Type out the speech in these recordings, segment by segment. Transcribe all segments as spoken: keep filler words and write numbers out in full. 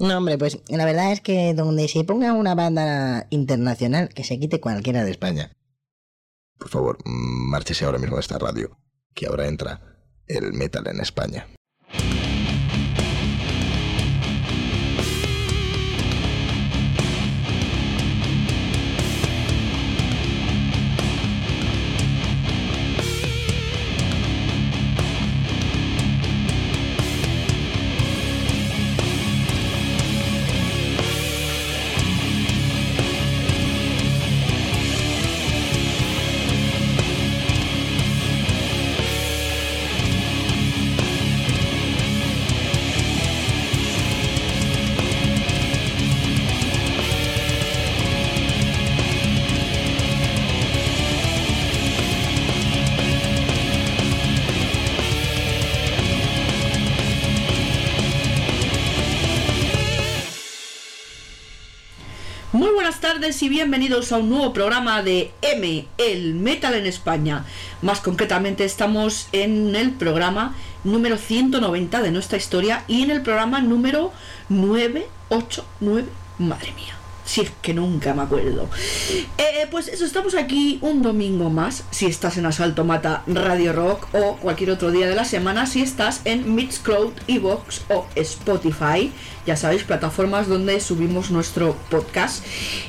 No, hombre, pues la verdad es que donde se ponga una banda internacional, que se quite cualquiera de España. Por favor, márchese ahora mismo de esta radio, que ahora entra el metal en España. Buenas tardes y bienvenidos a un nuevo programa de M, el Metal en España. Más concretamente estamos en el programa número ciento noventa de nuestra historia y en el programa número novecientos ochenta y nueve. Madre mía, si es que nunca me acuerdo. Eh, pues eso, estamos aquí un domingo más. Si estás en Asalto Mata Radio Rock o cualquier otro día de la semana, si estás en Mixcloud, Evox o Spotify, ya sabéis, plataformas donde subimos nuestro podcast.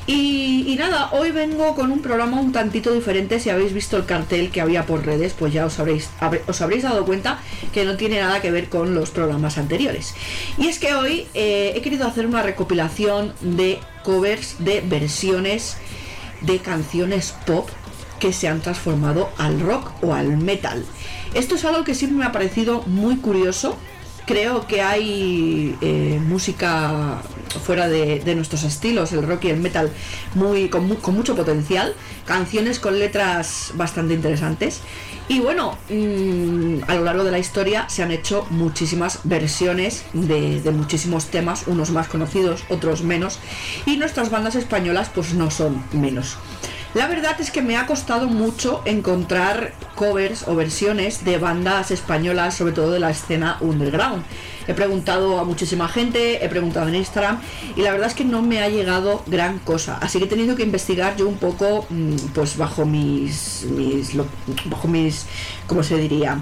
Y, y nada, hoy vengo con un programa un tantito diferente. Si habéis visto el cartel que había por redes, pues ya os habréis, os habréis dado cuenta que no tiene nada que ver con los programas anteriores. Y es que hoy eh, he querido hacer una recopilación de covers de versiones de canciones pop que se han transformado al rock o al metal. Esto es algo que siempre me ha parecido muy curioso. Creo que hay eh, música fuera de, de nuestros estilos, el rock y el metal, muy con, con mucho potencial, canciones con letras bastante interesantes. Y bueno, mmm, a lo largo de la historia se han hecho muchísimas versiones de, de muchísimos temas, unos más conocidos, otros menos, y nuestras bandas españolas pues no son menos. La verdad es que me ha costado mucho encontrar covers o versiones de bandas españolas, sobre todo de la escena underground. He preguntado a muchísima gente, he preguntado en Instagram y la verdad es que no me ha llegado gran cosa. Así que he tenido que investigar yo un poco, pues bajo mis, mis lo, bajo mis, ¿cómo se diría?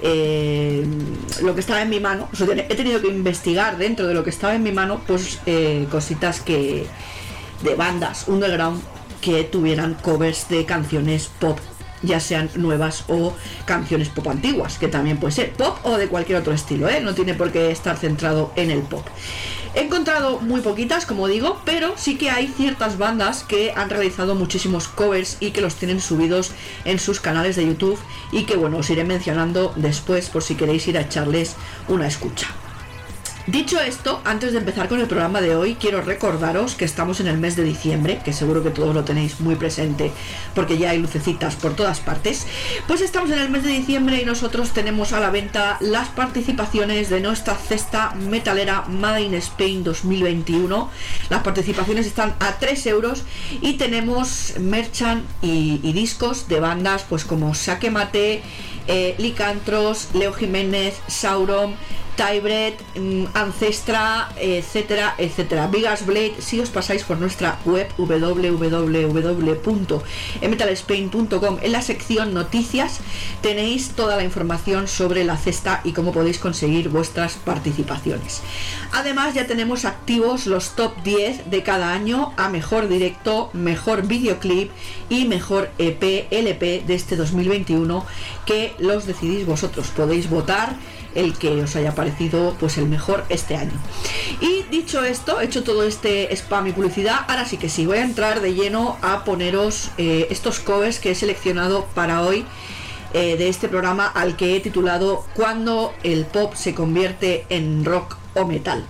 Eh, lo que estaba en mi mano. O sea, he tenido que investigar dentro de lo que estaba en mi mano, pues eh, cositas que de bandas underground que tuvieran covers de canciones pop, ya sean nuevas o canciones pop antiguas, que también puede ser pop o de cualquier otro estilo, ¿eh? No tiene por qué estar centrado en el pop. He encontrado muy poquitas, como digo, pero sí que hay ciertas bandas que han realizado muchísimos covers y que los tienen subidos en sus canales de YouTube y que bueno, os iré mencionando después por si queréis ir a echarles una escucha. Dicho esto, antes de empezar con el programa de hoy, quiero recordaros que estamos en el mes de diciembre, que seguro que todos lo tenéis muy presente porque ya hay lucecitas por todas partes. Pues estamos en el mes de diciembre y nosotros tenemos a la venta las participaciones de nuestra cesta metalera Made in Spain dos mil veintiuno. Las participaciones están a tres euros y tenemos merchan y, y discos de bandas pues como Saque Mate, eh, Licantros, Leo Jiménez, Sauron, Tybred, Ancestra, etcétera, etcétera. Biggest Blade, si os pasáis por nuestra web w w w punto metal spain punto com, en la sección noticias tenéis toda la información sobre la cesta y cómo podéis conseguir vuestras participaciones. Además ya tenemos activos los top diez de cada año a mejor directo, mejor videoclip y mejor E P, L P de este dos mil veintiuno, que los decidís vosotros. Podéis votar el que os haya parecido pues el mejor este año. Y dicho esto, hecho todo este spam y publicidad, ahora sí que sí, voy a entrar de lleno a poneros eh, estos covers que he seleccionado para hoy eh, de este programa, al que he titulado Cuando el pop se convierte en rock o metal.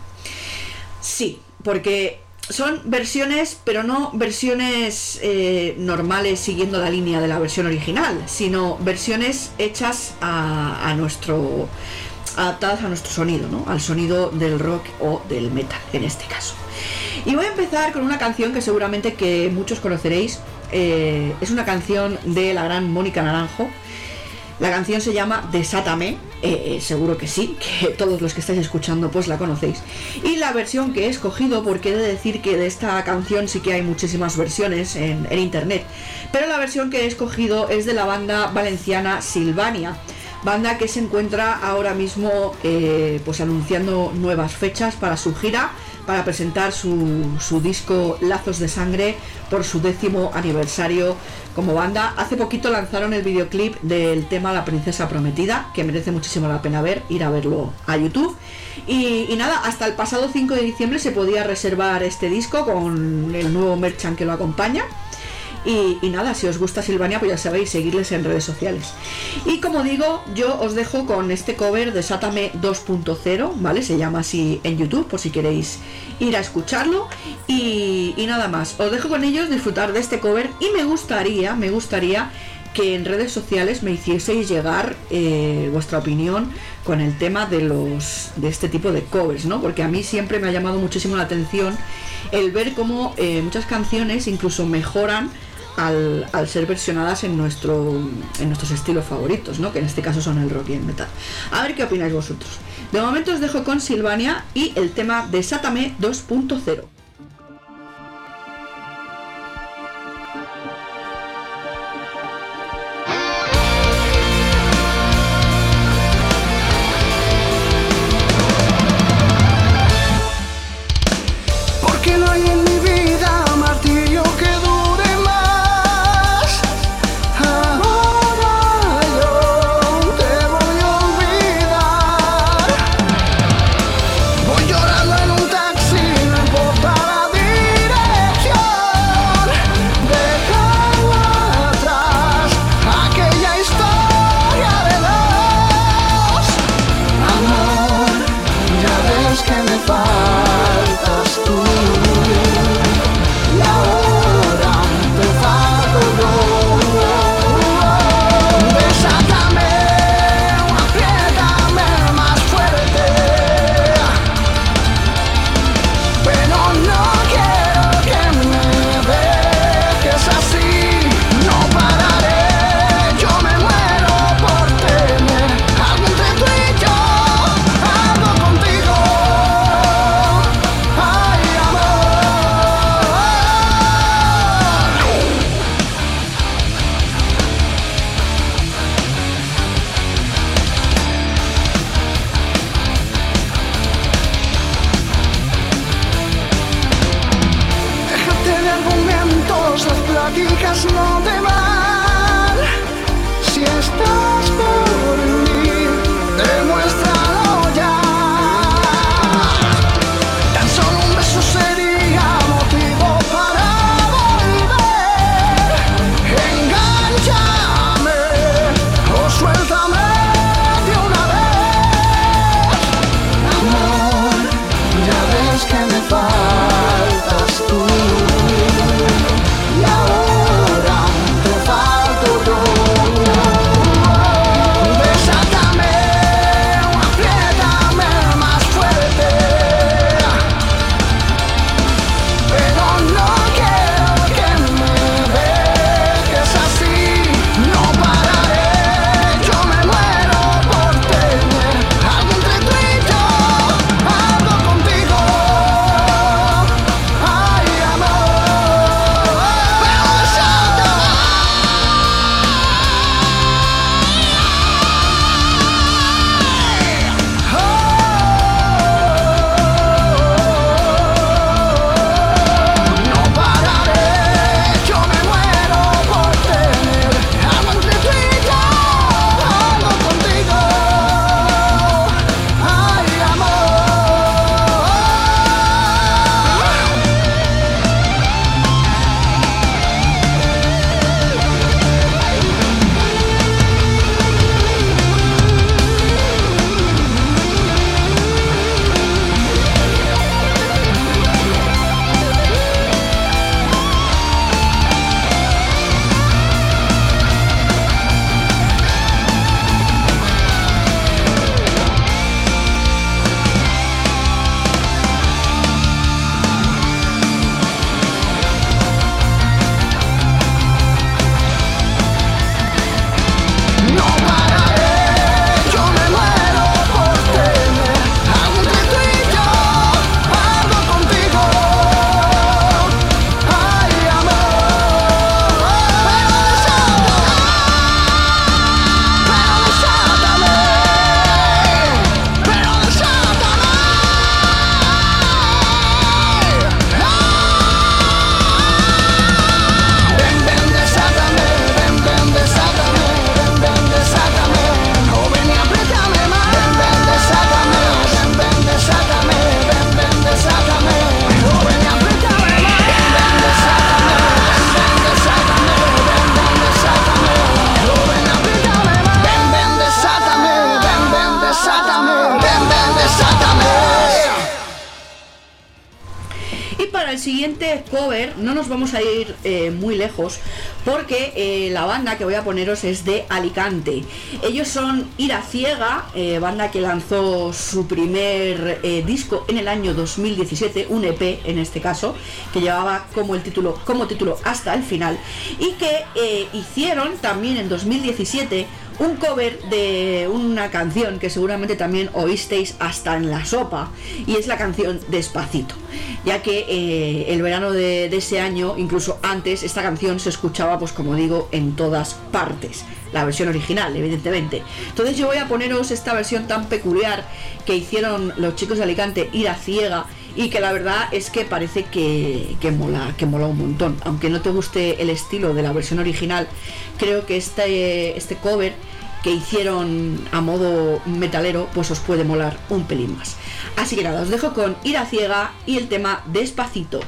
Sí, porque son versiones, pero no versiones eh, normales siguiendo la línea de la versión original, sino versiones hechas a, a nuestro adaptadas a nuestro sonido, ¿no? Al sonido del rock o del metal en este caso. Y voy a empezar con una canción que seguramente que muchos conoceréis. Eh, es una canción de la gran Mónica Naranjo. La canción se llama Desátame, eh, eh, seguro que sí, que todos los que estáis escuchando pues la conocéis. Y la versión que he escogido, porque he de decir que de esta canción sí que hay muchísimas versiones en, en internet, pero la versión que he escogido es de la banda valenciana Silvania, banda que se encuentra ahora mismo eh, pues anunciando nuevas fechas para su gira, para presentar su, su disco Lazos de Sangre por su décimo aniversario como banda. Hace poquito lanzaron el videoclip del tema La Princesa Prometida, que merece muchísimo la pena ver, ir a verlo a YouTube. Y, y nada, hasta el pasado cinco de diciembre se podía reservar este disco con el nuevo merchant que lo acompaña. Y, y nada, si os gusta Silvania, pues ya sabéis, seguirles en redes sociales. Y como digo, yo os dejo con este cover de Sátame dos punto cero, ¿vale? Se llama así en YouTube, por si queréis ir a escucharlo. Y, y nada más, os dejo con ellos, disfrutar de este cover. Y me gustaría, me gustaría que en redes sociales me hicieseis llegar eh, vuestra opinión con el tema de los de este tipo de covers, ¿no? Porque a mí siempre me ha llamado muchísimo la atención el ver cómo eh, muchas canciones incluso mejoran Al, al ser versionadas en nuestro en nuestros estilos favoritos, ¿no? Que en este caso son el rock y el metal. A ver qué opináis vosotros. De momento os dejo con Silvania y el tema Desátame dos punto cero. Porque no hay en mi vida martirio que dure más. Ahora yo te voy a olvidar. Voy llorando en un taxi, no importa la dirección. Dejando atrás aquella historia de dos. Amor, ya ves que me faltas tú. Y ahora te falto yo. Desátame, apriétame más fuerte. Pero no quiero que me dejes así. No pararé, yo me muero por tener algo entre tú y yo. Algo contigo. Ay, amor. Déjate de argumentos, las pláticas no te van. Si estás por mí, demuéstralo ya. Tan solo un beso sería motivo para volver. Engánchame o suéltame de una vez. Amor, ya ves que me faltas tú. Y ahora te falto yo. Desátame, apriétame más fuerte. Pero no quiero que me dejes así. No pararé, yo me muero por tener algo entre tú y yo. Algo contigo. Y para el siguiente cover no nos vamos a ir eh, muy lejos, porque eh, la banda que voy a poneros es de Alicante. Ellos son Ira Ciega, eh, banda que lanzó su primer eh, disco en el año dos mil diecisiete, un E P en este caso, que llevaba como el título como título Hasta el Final, y que eh, hicieron también en dos mil diecisiete un cover de una canción que seguramente también oísteis hasta en la sopa, y es la canción Despacito, ya que eh, el verano de, de ese año, incluso antes, esta canción se escuchaba, pues como digo, en todas partes, la versión original, evidentemente. Entonces yo voy a poneros esta versión tan peculiar que hicieron los chicos de Alicante, Ira Ciega, y que la verdad es que parece que, que mola, que mola un montón. Aunque no te guste el estilo de la versión original, creo que este, este cover que hicieron a modo metalero, pues os puede molar un pelín más. Así que nada, os dejo con Ira Ciega y el tema Despacito.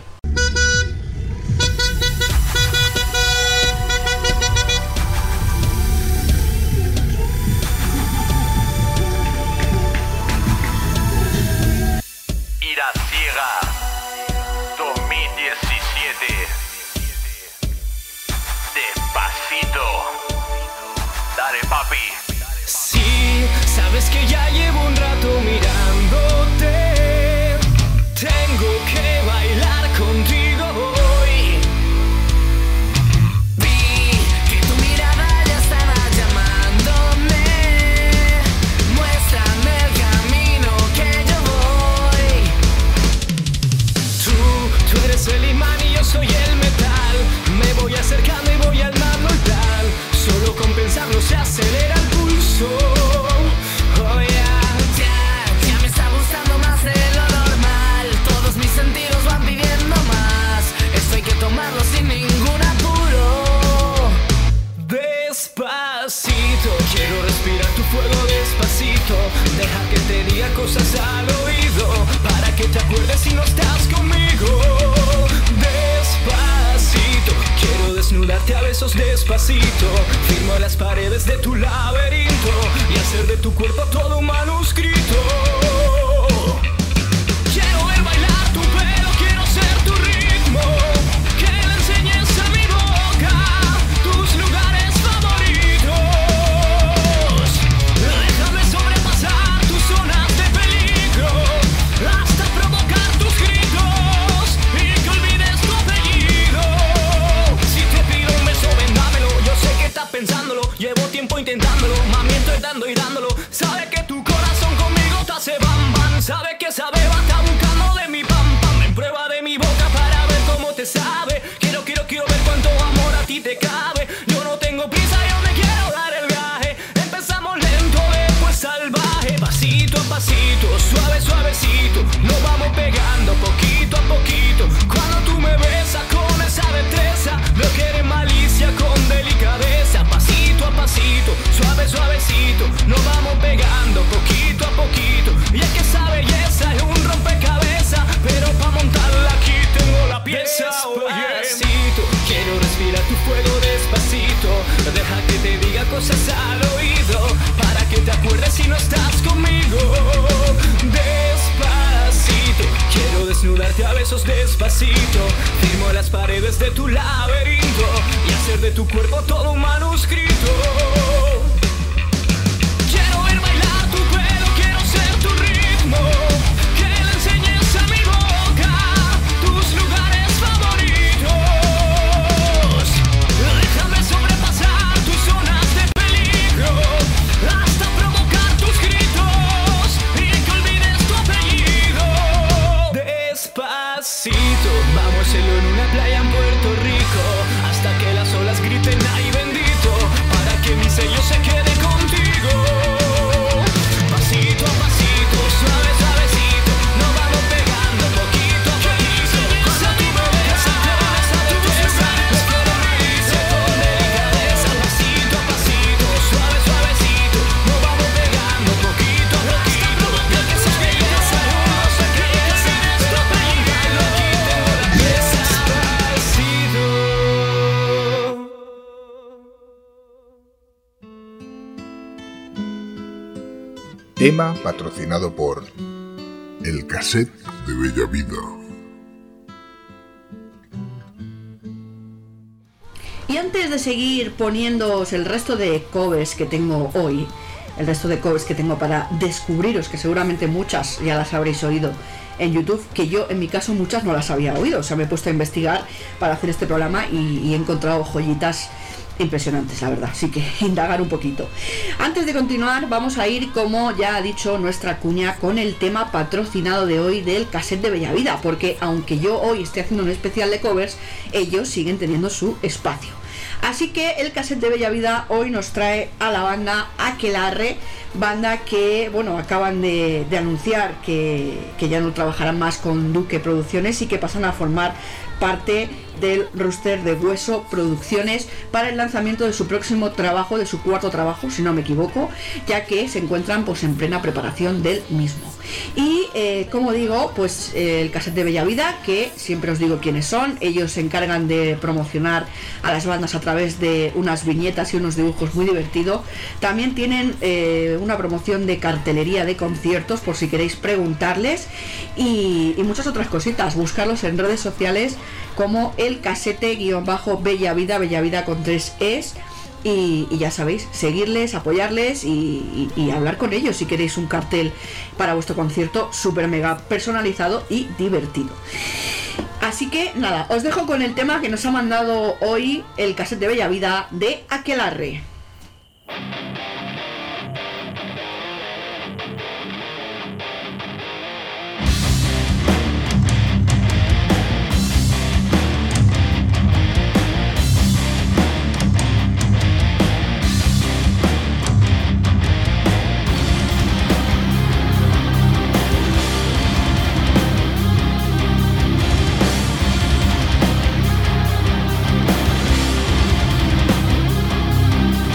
Sí, sabes que ya llevo un rato mirándote. Tengo que bailar contigo hoy. Vi que tu mirada ya estaba llamándome. Muéstrame el camino que yo voy. Tú, tú eres el imán y yo soy el metal. Me voy acercando y voy al mar mortal. Solo con pensarlo se acelera el pulso. Oh yeah. Ya, ya me está gustando más de lo normal. Todos mis sentidos van pidiendo más. Esto hay que tomarlo sin ningún apuro. Despacito, quiero respirar tu fuego despacito. Deja que te diga cosas al oído, para que te acuerdes si no estás conmigo. Despacito, quiero desnudarte a besos despacito. Firmo las paredes de tu laberinto y hacer de tu cuerpo todo un manuscrito. Quiero ver bailar tu pelo, quiero ser tu ritmo. Que le enseñes a mi boca tus lugares favoritos. Déjame sobrepasar tus zonas de peligro, hasta provocar tus gritos y que olvides tu apellido. Si te pido un beso, ven, dámelo. Yo sé que estás pensándolo, llevo tiempo intentándolo. Mami, estoy dando y dándolo. Sabe que tu corazón conmigo te hace bam bam. Sabe que esa beba está buscando de mi pam pam. En prueba de mi boca para ver cómo te sabe. Quiero, quiero, quiero ver cuánto amor a ti te cabe. Yo no tengo prisa, yo me quiero dar el viaje. Empezamos lento, después salvaje. Pasito a pasito, suave, suavecito. Nos vamos pegando poquito a poquito. Cuando tú me besas con esa destreza, veo que eres malicia con delicadeza. Pasito a pasito, suave, suavecito. Nos vamos pegando poquito a poquito. Y es que esa belleza es un rompecabezas, pero pa' montarla aquí tengo la pieza. Despacito, quiero respirar tu fuego despacito. Deja que te diga cosas al oído, para que te acuerdes si no estás conmigo. Despacito, quiero desnudarte a besos despacito. Firmo las paredes de tu laberinto y hacer de tu cuerpo todo un manuscrito. Quiero ver bailar tu pelo, quiero ser tu ritmo. Que le enseñes a mi boca tus lugares favoritos. Déjame sobrepasar tus zonas de peligro, hasta provocar tus gritos y que olvides tu apellido. Despacito, vamos a hacerlo en una playa en Puerto Rico, hasta que las olas griten ay bendito, para que mi sello se quede contigo. Pasito a pasito, suave, suavecito, nos vamos pegando poquito a poquito. Cuando tú me besas con esa destreza, me quiero reírse con delicadeza. Pasito a pasito, suave, suavecito, nos vamos pegando poquito a poquito. Lo que esa belleza es un no sé qué, sin esto peligro, aquí tengo la pieza. Despacito. Tema patrocinado por El cassette de Bella Vida. Y antes de seguir poniéndoos el resto de covers que tengo hoy, el resto de covers que tengo para descubriros, que seguramente muchas ya las habréis oído en YouTube, que yo en mi caso muchas no las había oído, o sea, me he puesto a investigar para hacer este programa y, y he encontrado joyitas impresionantes, la verdad, así que indagar un poquito. Antes de continuar, vamos a ir, como ya ha dicho nuestra cuña, con el tema patrocinado de hoy del cassette de Bellavida, porque aunque yo hoy esté haciendo un especial de covers, ellos siguen teniendo su espacio. Así que el cassette de Bellavida hoy nos trae a la banda Aquelarre, banda que, bueno, acaban de, de anunciar que, que ya no trabajarán más con Duque Producciones y que pasan a formar parte del roster de Hueso Producciones para el lanzamiento de su próximo trabajo, de su cuarto trabajo, si no me equivoco, ya que se encuentran pues en plena preparación del mismo. Y eh, como digo, pues eh, el cassette de Bellavida, que siempre os digo quiénes son, ellos se encargan de promocionar a las bandas a través de unas viñetas y unos dibujos muy divertidos. También tienen eh, una promoción de cartelería de conciertos, por si queréis preguntarles, y, y muchas otras cositas. Buscarlos en redes sociales como el casete-bellavida, Bellavida con tres es, y, y ya sabéis, seguirles, apoyarles y, y, y hablar con ellos si queréis un cartel para vuestro concierto súper mega personalizado y divertido. Así que nada, os dejo con el tema que nos ha mandado hoy el cassette de Bellavida de Aquelarre. Thank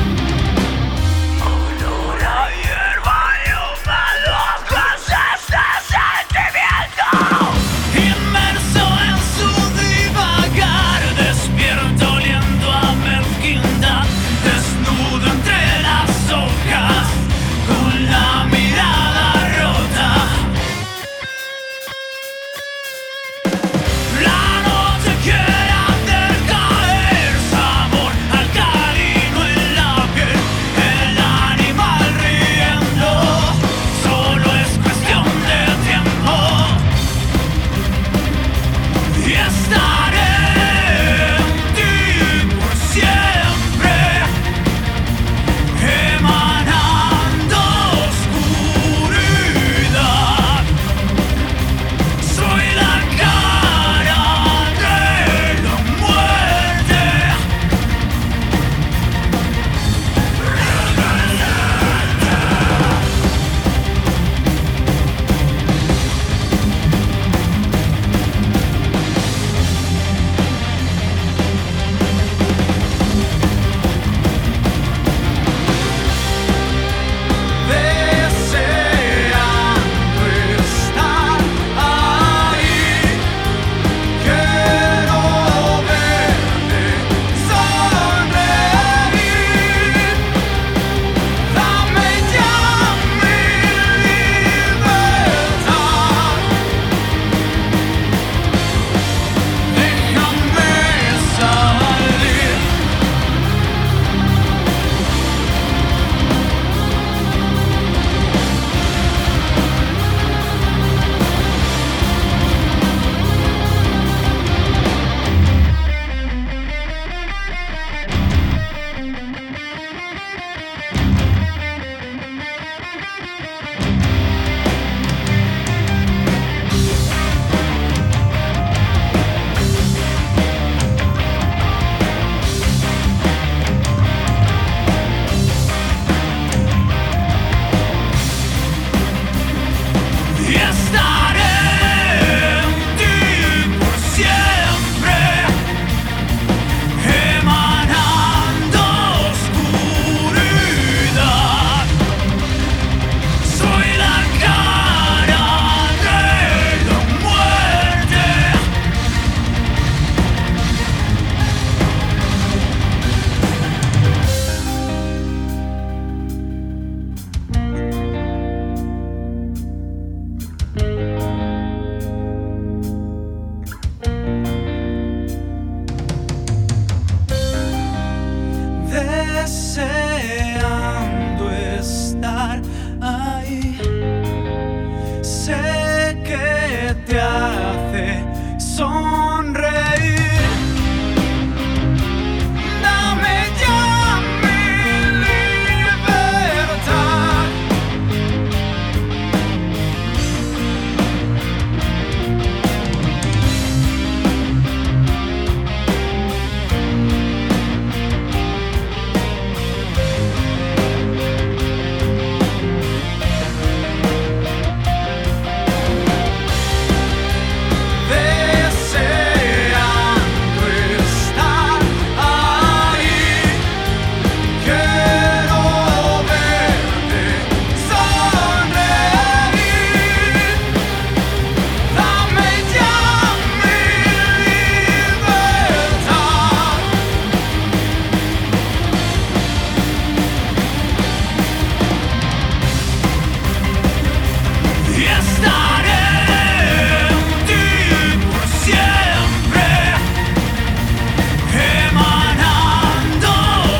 sonreír. Dame ya mi libertad. Deseando estar ahí, quiero verte sonreír. Dame ya mi libertad. Y estaré en ti por siempre, emanando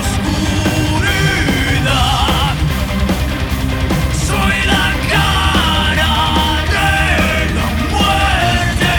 oscuridad. Soy la cara de la muerte.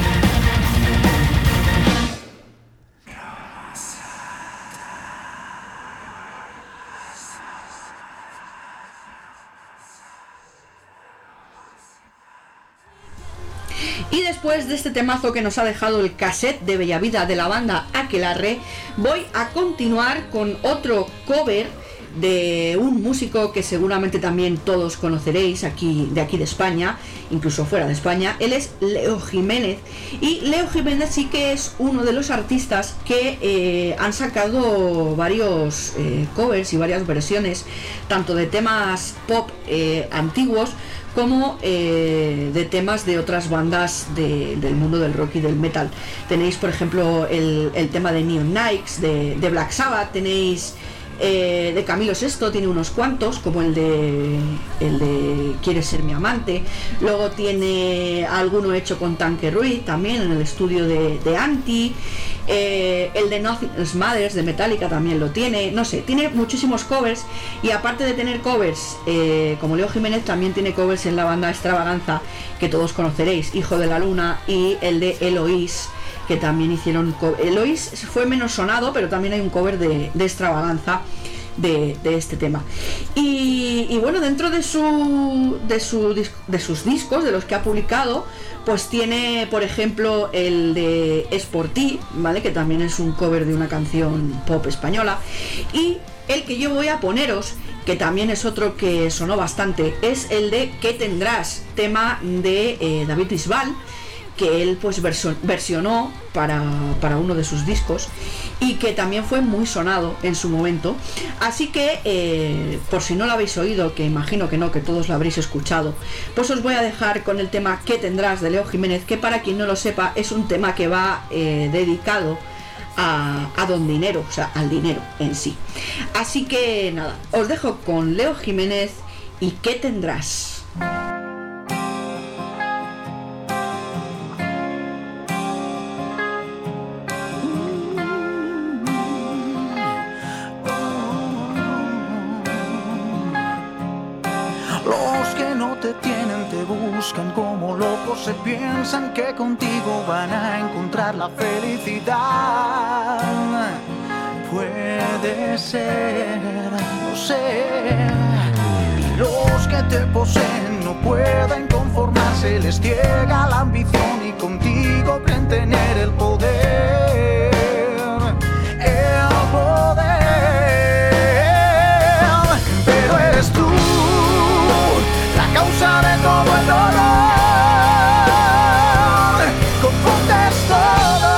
Y después de este temazo que nos ha dejado el cassette de Bellavida de la banda Aquelarre, voy a continuar con otro cover de un músico que seguramente también todos conoceréis aquí, de aquí de España, incluso fuera de España. Él es Leo Jiménez, y Leo Jiménez sí que es uno de los artistas que eh, han sacado varios eh, covers y varias versiones, tanto de temas pop eh, antiguos como eh, de temas de otras bandas de, del mundo del rock y del metal. Tenéis, por ejemplo, el, el tema de Neon Nikes de, de Black Sabbath. Tenéis eh, de Camilo Sesto, tiene unos cuantos, como el de el de Quieres ser mi amante. Luego tiene alguno hecho con Tanque Ruiz, también en el estudio de, de Anti. Eh, el de Nothing Else Matters de Metallica también lo tiene. No sé, tiene muchísimos covers. Y aparte de tener covers eh, como Leo Jiménez, también tiene covers en la banda Extravaganza, que todos conoceréis, Hijo de la Luna, y el de Eloís, que también hicieron cover. Eloís fue menos sonado, pero también hay un cover de, de Extravaganza de, de este tema. Y, y bueno, dentro de su, de, su, de sus discos, de los que ha publicado, pues tiene, por ejemplo, el de Es por ti, ¿vale? Que también es un cover de una canción pop española. Y el que yo voy a poneros, que también es otro que sonó bastante, es el de ¿Qué tendrás?, tema de eh, David Bisbal, que él pues verso, versionó para, para uno de sus discos, y que también fue muy sonado en su momento. Así que eh, por si no lo habéis oído, que imagino que no, que todos lo habréis escuchado, pues os voy a dejar con el tema ¿Qué tendrás?, de Leo Jiménez, que para quien no lo sepa es un tema que va eh, dedicado a, a don dinero, o sea, al dinero en sí. Así que nada, os dejo con Leo Jiménez y ¿Qué tendrás? Buscan como locos, se piensan que contigo van a encontrar la felicidad. Puede ser, no sé. Y los que te poseen no pueden conformarse, les ciega la ambición y contigo creen tener el poder. El poder. Pero eres tú la causa de todo el dolor. Confundes todo.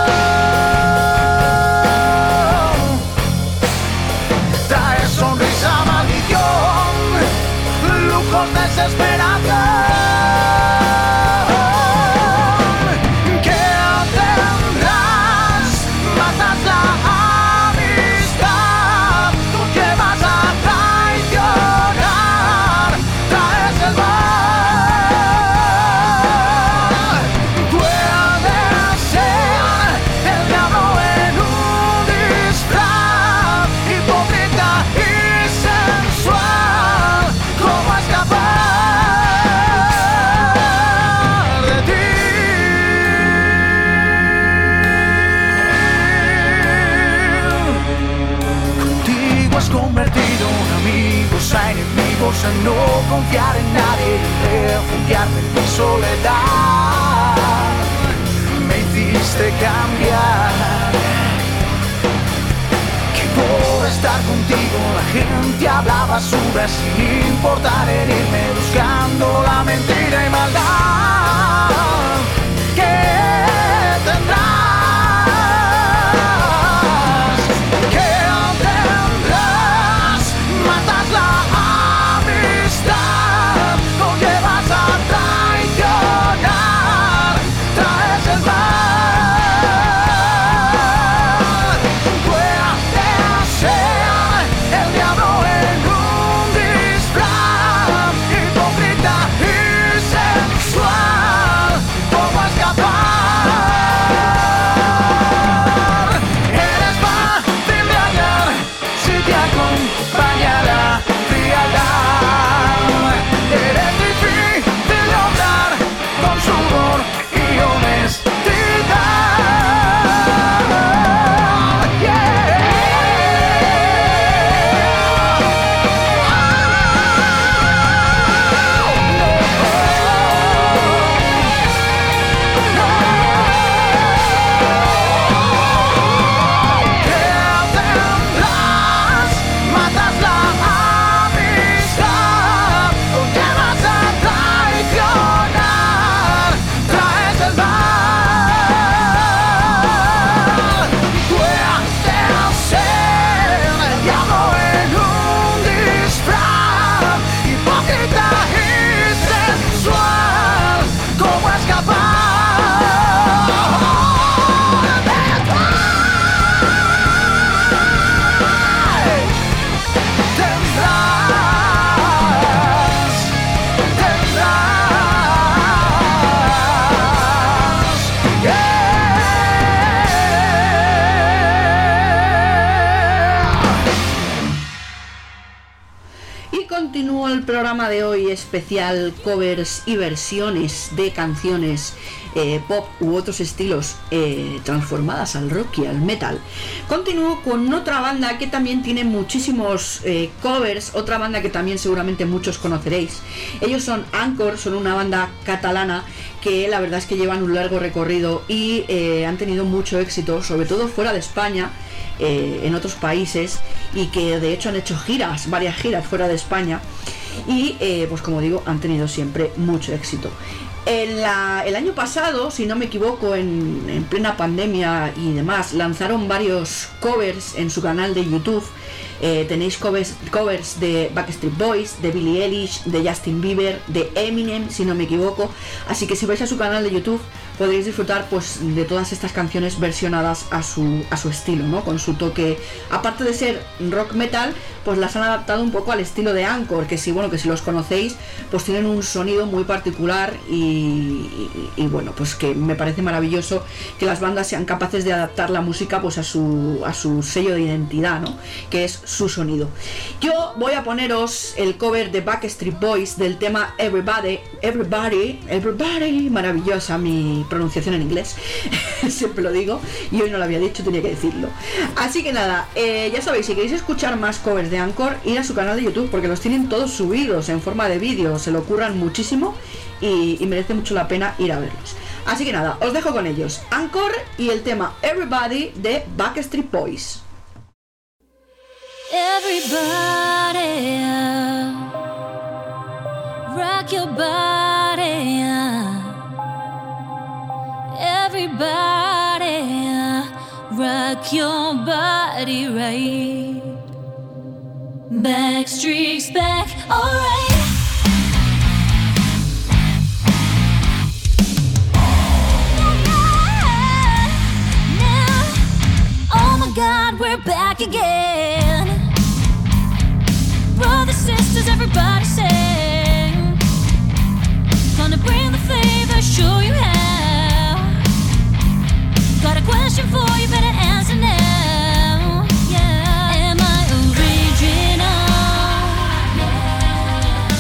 Traes sonrisa, maldición, lujos, desesperación. ¿Qué hacer? quedamos en no confiar en nadie y refugiarme en mi soledad. Me hiciste cambiar, que por estar contigo la gente habla basura sin importar herirme, buscando la mentira y maldad que tendrás. Programa de hoy especial covers y versiones de canciones eh, pop u otros estilos eh, transformadas al rock y al metal. Continúo con otra banda que también tiene muchísimos eh, covers, otra banda que también seguramente muchos conoceréis. Ellos son Anchor, son una banda catalana que la verdad es que llevan un largo recorrido y eh, han tenido mucho éxito, sobre todo fuera de España, eh, en otros países, y que de hecho han hecho giras, varias giras fuera de España. Y eh, pues como digo, han tenido siempre mucho éxito. En la, el año pasado, si no me equivoco, en, en plena pandemia y demás, lanzaron varios covers en su canal de YouTube. Eh, tenéis covers, covers de Backstreet Boys, de Billie Eilish, de Justin Bieber, de Eminem, si no me equivoco. Así que si vais a su canal de YouTube podréis disfrutar pues de todas estas canciones versionadas a su, a su estilo, ¿no? Con su toque, aparte de ser rock metal, pues las han adaptado un poco al estilo de Anchor, que si, bueno, que si los conocéis, pues tienen un sonido muy particular y, y, y bueno, pues que me parece maravilloso que las bandas sean capaces de adaptar la música pues a su, a su sello de identidad, ¿no? Que es su sonido. Yo voy a poneros el cover de Backstreet Boys del tema Everybody, Everybody, Everybody, maravillosa mi pronunciación en inglés, siempre lo digo y hoy no lo había dicho, tenía que decirlo. Así que nada, eh, ya sabéis, si queréis escuchar más covers de Anchor, ir a su canal de YouTube porque los tienen todos subidos en forma de vídeo, se lo curran muchísimo y, y merece mucho la pena ir a verlos. Así que nada, os dejo con ellos, Anchor y el tema Everybody de Backstreet Boys. Everybody, rock your body. Everybody, rock your body right. Backstreet's back, alright. Now, oh my God, we're back again. Brothers, sisters, everybody sing. Gonna bring the flavor, show you how. Got a question for you, better answer now. Yeah. Am I original? Yeah.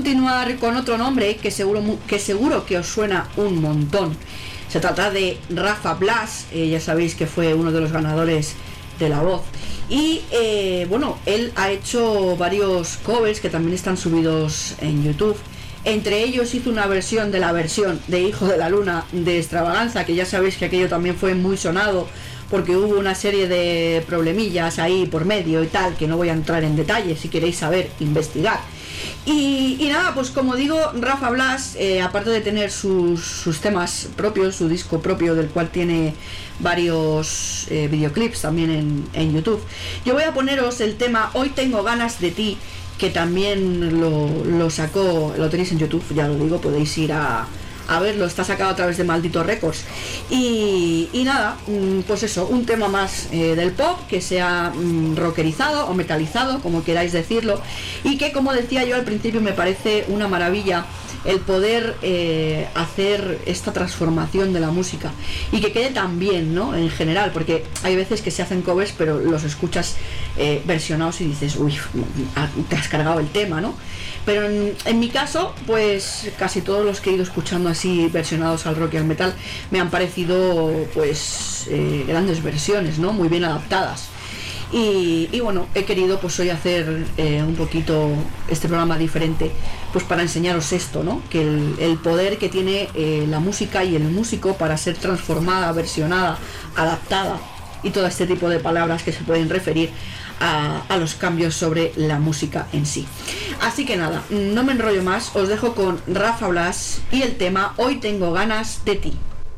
continuar con otro nombre que seguro, que seguro que os suena un montón. Se trata de Rafa Blas, eh, ya sabéis que fue uno de los ganadores de La Voz. Y eh, bueno, él ha hecho varios covers que también están subidos en YouTube. Entre ellos hizo una versión de la versión de Hijo de la Luna de Extravaganza, que ya sabéis que aquello también fue muy sonado porque hubo una serie de problemillas ahí por medio y tal, que no voy a entrar en detalle, si queréis saber, investigar. Y, y nada, pues como digo, Rafa Blas, eh, aparte de tener sus, sus temas propios, su disco propio del cual tiene varios eh, videoclips también en, en YouTube, yo voy a poneros el tema Hoy Tengo Ganas de Ti, que también lo, lo sacó, lo tenéis en YouTube, ya lo digo, podéis ir a, a verlo, está sacado a través de Maldito Records. Y, y nada, pues eso, un tema más eh, del pop, que sea mm, rockerizado o metalizado, como queráis decirlo, y que, como decía yo al principio, me parece una maravilla el poder eh, hacer esta transformación de la música y que quede tan bien, ¿no? En general, porque hay veces que se hacen covers pero los escuchas eh, versionados y dices, uy, te has cargado el tema, ¿no? Pero en, en mi caso, pues casi todos los que he ido escuchando así versionados al rock y al metal me han parecido pues eh, grandes versiones, ¿no? Muy bien adaptadas. Y, y bueno, he querido pues hoy hacer eh, un poquito este programa diferente, pues para enseñaros esto, ¿no? Que el, el poder que tiene eh, la música y el músico para ser transformada, versionada, adaptada y todo este tipo de palabras que se pueden referir a, a los cambios sobre la música en sí. Así que nada, no me enrollo más, os dejo con Rafa Blas y el tema Hoy Tengo Ganas de Ti.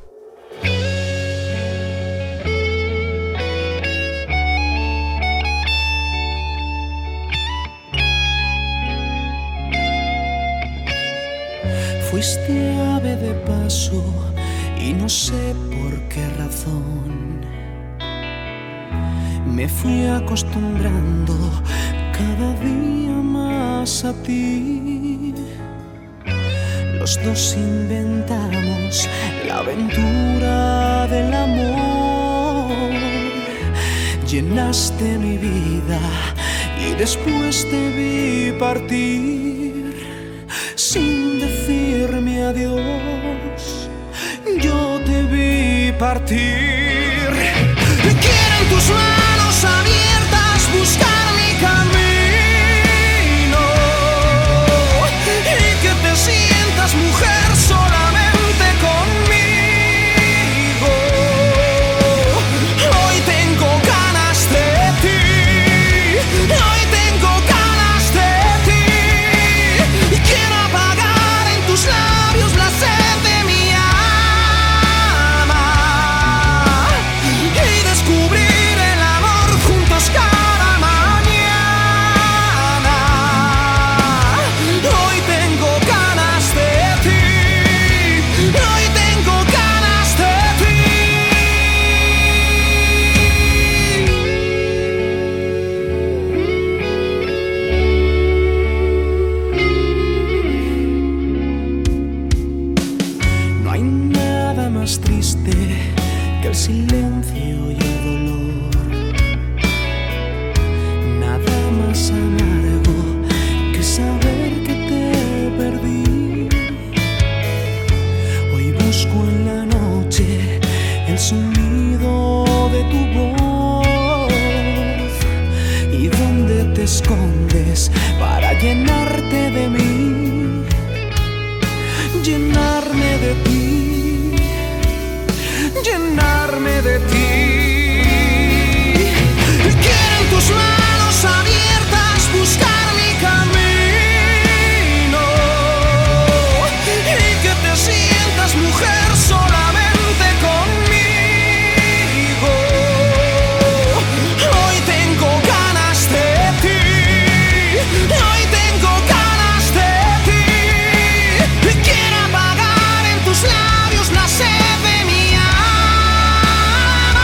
Fuiste ave de paso y no sé por qué razón me fui acostumbrando cada día más a ti. Los dos inventamos la aventura del amor. Llenaste mi vida y después te vi partir sin decirme adiós. Yo te vi partir. Quiero en tus manos abiertas buscar mi camino y que te sientas mujer solamente conmigo. Hoy tengo ganas de ti, hoy tengo ganas de ti. Y quiero apagar en tus labios la sed de mi alma y descubrir el amor juntos cada mañana. Hoy tengo ganas de ti, hoy tengo ganas de ti. No hay nada más triste que el silencio y el dolor, nada más amargo que saber que te perdí. Hoy busco en la noche el sonido de tu voz y dónde te escondes para llenarte de mí, llenarme de ti, llenarme de ti. Quiero en tus manos abiertas buscar mi camino y que te sientas mujer solamente conmigo. Hoy tengo ganas de ti, hoy tengo ganas de ti. Quiero apagar en tus labios la sed de mi alma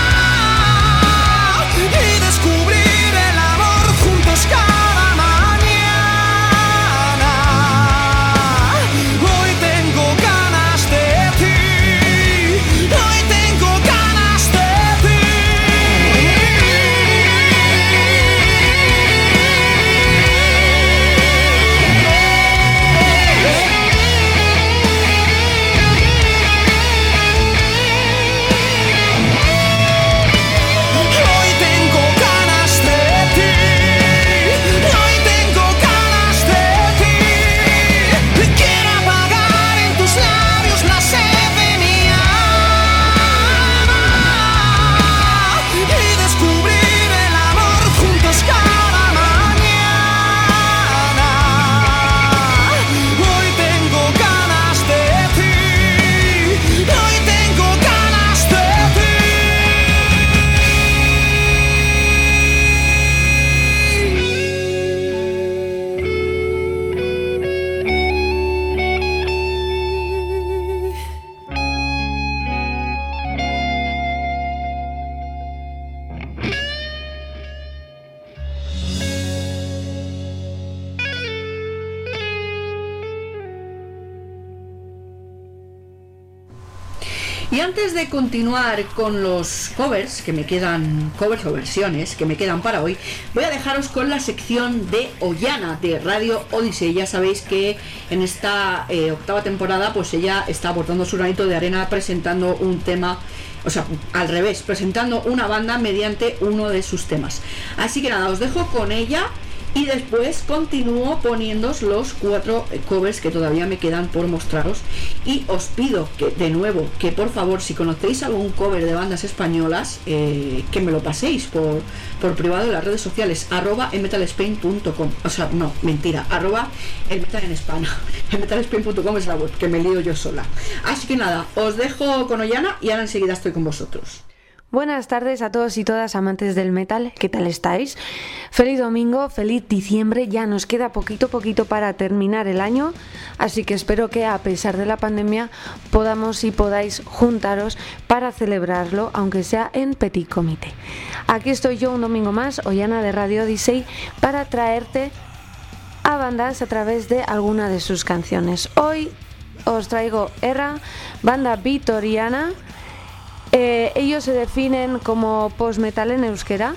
Y antes de continuar con los covers que me quedan, covers o versiones que me quedan para hoy, voy a dejaros con la sección de Ollana de Radio Odyssey. Ya sabéis que en esta eh, octava temporada pues ella está aportando su granito de arena presentando un tema, o sea, al revés, presentando una banda mediante uno de sus temas. Así que nada, os dejo con ella y después continúo poniéndoos los cuatro covers que todavía me quedan por mostraros. Y os pido que, de nuevo, que por favor, si conocéis algún cover de bandas españolas, eh, que me lo paséis por, por privado en las redes sociales, arroba elmetalspain punto com. O sea, no, mentira, arroba elmetal en España. elmetalspain punto com es la web, que me lío yo sola. Así que nada, os dejo con Ollana y ahora enseguida estoy con vosotros. Buenas tardes a todos y todas amantes del metal, ¿qué tal estáis? Feliz domingo, feliz diciembre, ya nos queda poquito poquito para terminar el año, así que espero que a pesar de la pandemia podamos y podáis juntaros para celebrarlo, aunque sea en petit comité. Aquí estoy yo un domingo más, Ollana de Radio Odyssey, para traerte a bandas a través de alguna de sus canciones. Hoy os traigo Erra, banda vitoriana. Eh, ellos se definen como post-metal en euskera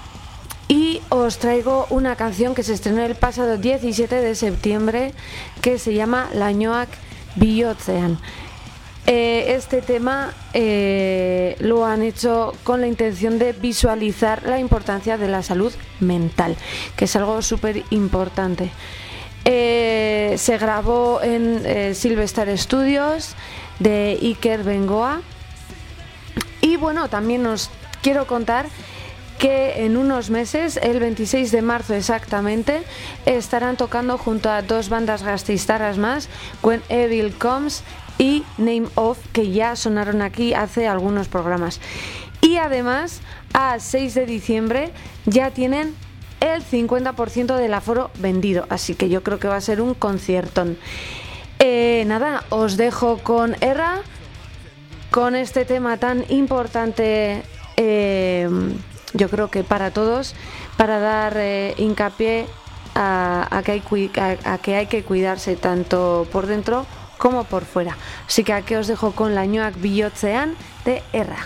y os traigo una canción que se estrenó el pasado diecisiete de septiembre que se llama Lainoak Bihotzean. Eh, este tema eh, lo han hecho con la intención de visualizar la importancia de la salud mental, que es algo súper importante. Eh, se grabó en eh, Silvestar Studios de Iker Bengoa. Y bueno, también os quiero contar que en unos meses, el veintiséis de marzo exactamente, estarán tocando junto a dos bandas gasteiztarras más, When Evil Comes y Name Of, que ya sonaron aquí hace algunos programas. Y además, a seis de diciembre ya tienen el cincuenta por ciento del aforo vendido, así que yo creo que va a ser un conciertón. Eh, nada, os dejo con Erra, con este tema tan importante, eh, yo creo que para todos, para dar eh, hincapié a, a, que hay, a, a que hay que cuidarse tanto por dentro como por fuera. Así que aquí os dejo con Lainoak Bihotzean de Erra.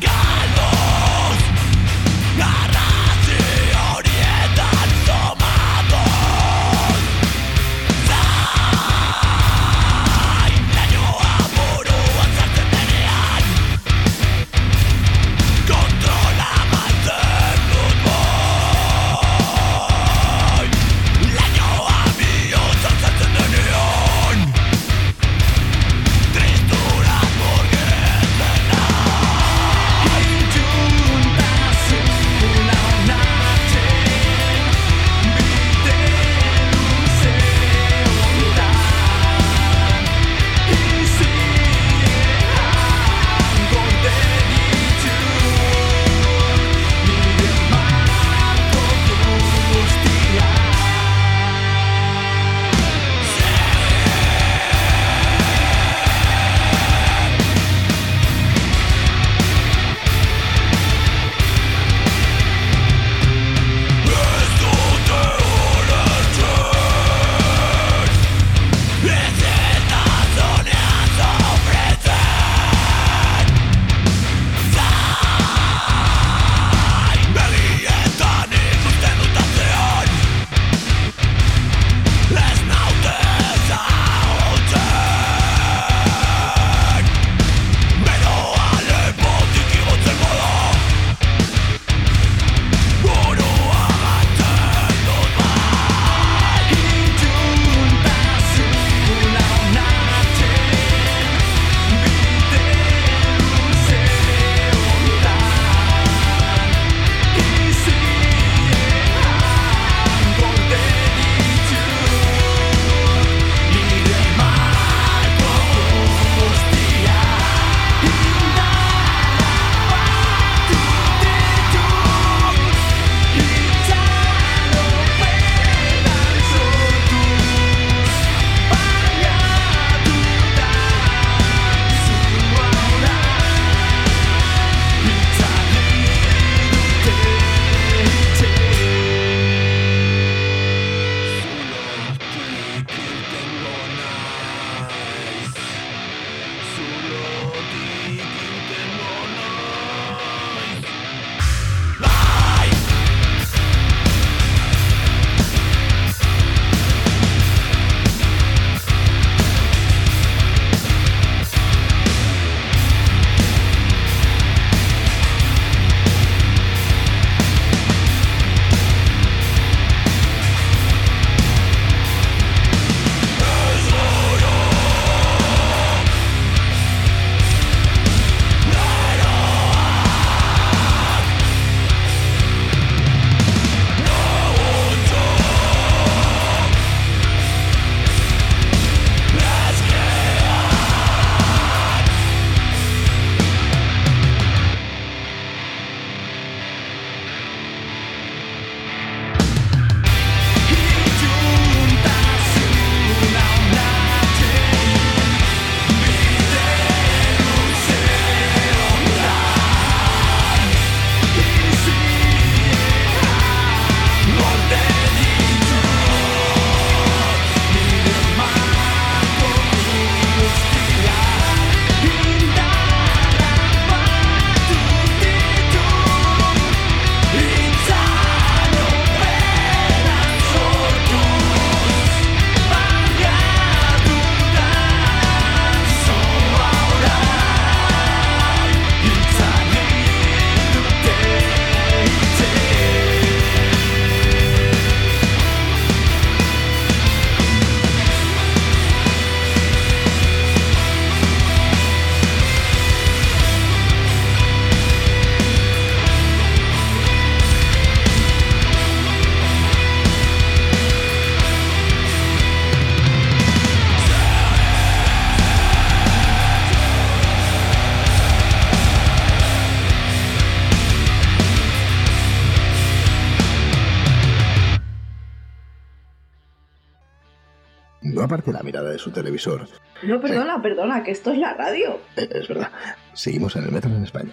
Garrasi horietan zoma No aparte la mirada de su televisor. No, perdona, perdona, que esto es la radio. Eh, es verdad. Seguimos en el Metal en España.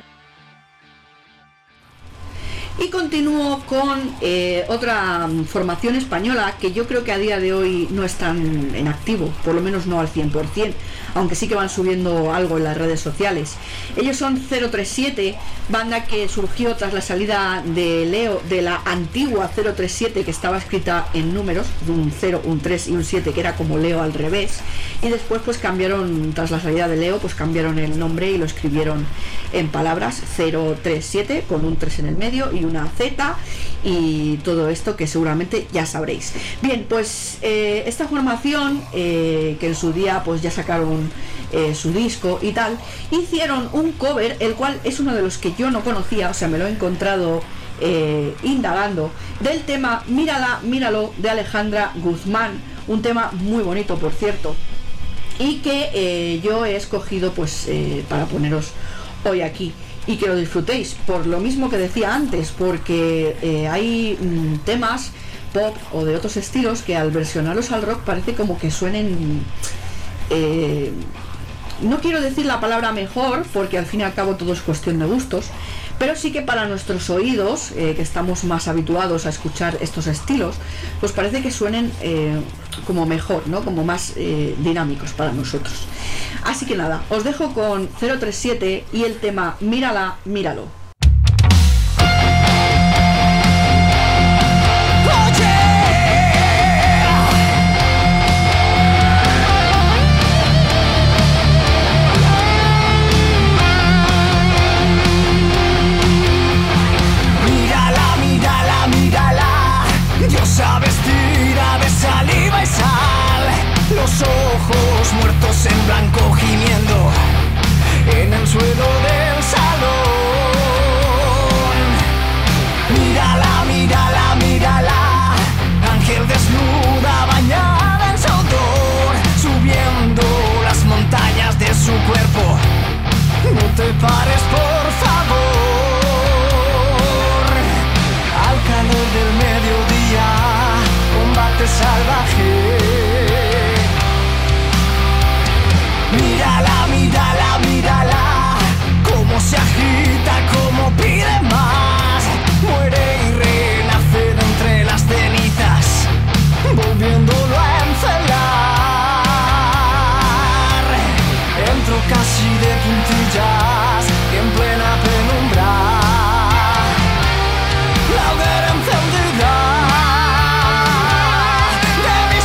Y continúo con eh, otra formación española que yo creo que a día de hoy no están en activo, por lo menos no al cien por cien, aunque sí que van subiendo algo en las redes sociales. Ellos son cero tres siete, banda que surgió tras la salida de Leo, de la antigua cero tres siete, que estaba escrita en números, un cero, un tres y un siete, que era como Leo al revés, y después pues cambiaron, tras la salida de Leo, pues cambiaron el nombre y lo escribieron en palabras, cero tres siete, con un tres en el medio y una Z y todo esto que seguramente ya sabréis. Bien, pues eh, esta formación eh, que en su día pues ya sacaron eh, su disco y tal, hicieron un cover, el cual es uno de los que yo no conocía, o sea, me lo he encontrado eh, indagando, del tema Mírala, míralo, de Alejandra Guzmán, un tema muy bonito, por cierto, y que eh, yo he escogido pues eh, para poneros hoy aquí y que lo disfrutéis, por lo mismo que decía antes, porque eh, hay mm, temas pop o de otros estilos que al versionarlos al rock parece como que suenen eh, no quiero decir la palabra mejor, porque al fin y al cabo todo es cuestión de gustos, pero sí que para nuestros oídos, eh, que estamos más habituados a escuchar estos estilos, pues parece que suenen eh, como mejor, ¿no? Como más eh, dinámicos para nosotros. Así que nada, os dejo con cero tres siete y el tema Mírala, míralo. Diosa vestida de saliva y sal, los ojos muertos en blanco gimiendo en el suelo del salón. Mírala, mírala, mírala, ángel desnuda bañada en sudor, subiendo las montañas de su cuerpo. No te pares, por favor, al calor del mediodía, combate salvaje. Mírala, mírala, mírala, cómo se agita, cómo pide más. Muere y renace de entre las cenizas, volviéndolo a encelar. Entro casi de puntillas en plena penumbra, la hoguera encendida de mis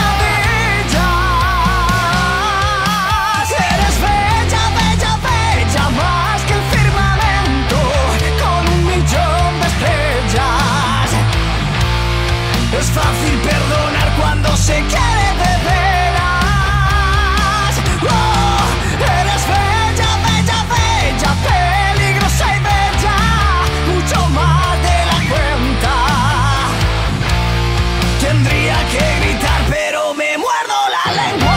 pesadillas. Eres bella, bella, bella, más que el firmamento, con un millón de estrellas. Es fácil perdonar cuando se quiere de veras. Oh, eres bella, bella, bella, peligrosa y bella, mucho más de la cuenta. Tendría que gritar, pero me muerdo la lengua.